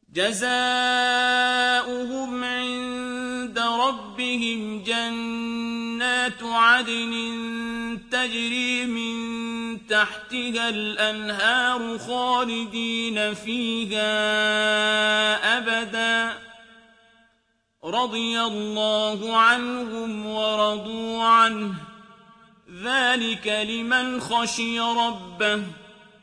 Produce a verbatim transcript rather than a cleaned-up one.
جزاؤهم عند ربهم جنات عدن تجري من تحتها الأنهار خالدين فيها أبدا رضي الله عنهم ورضوا عنه ذلك لمن خشي ربه